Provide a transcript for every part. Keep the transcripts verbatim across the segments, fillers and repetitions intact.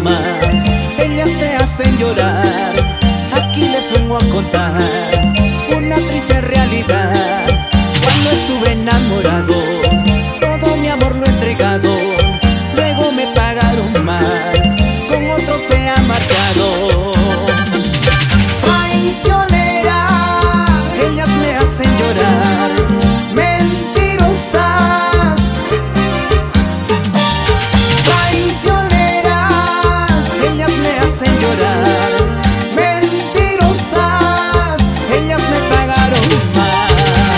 amas, ellas te hacen llorar. Aquí les vengo a contar una triste realidad. Cuando estuve enamorado, todo mi amor lo he entregado. Luego me pagaron mal, con otro se ha marchado. Traicionera, ellas me hacen llorar. Mentirosas, traicioneras, ellas me hacen llorar. Mentirosas, ellas me pagaron mal.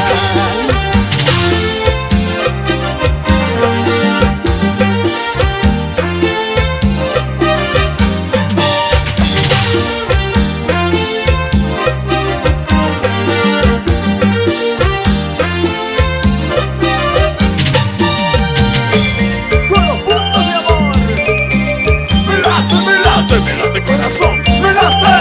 Me late corazón, me late.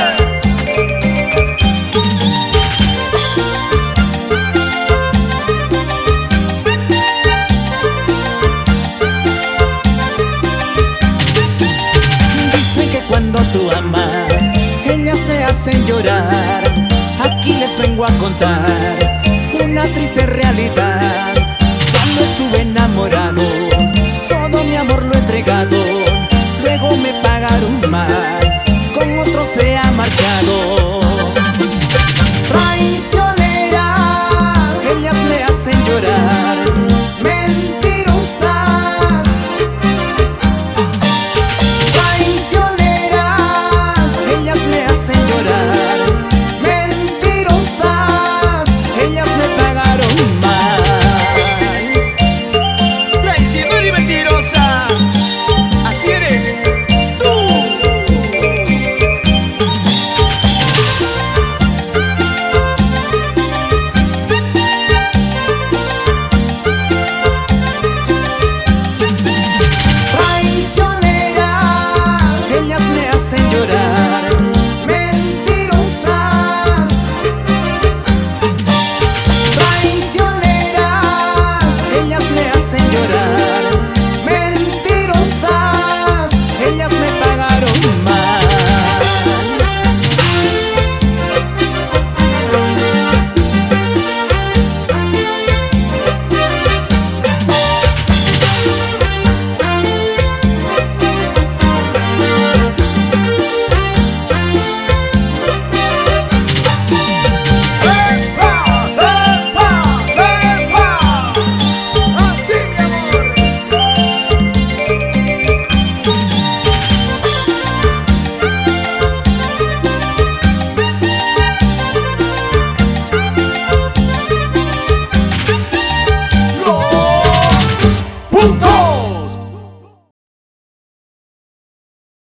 Dicen que cuando tú amas, ellas te hacen llorar. Aquí les vengo a contar una triste realidad. Cuando estuve enamorado,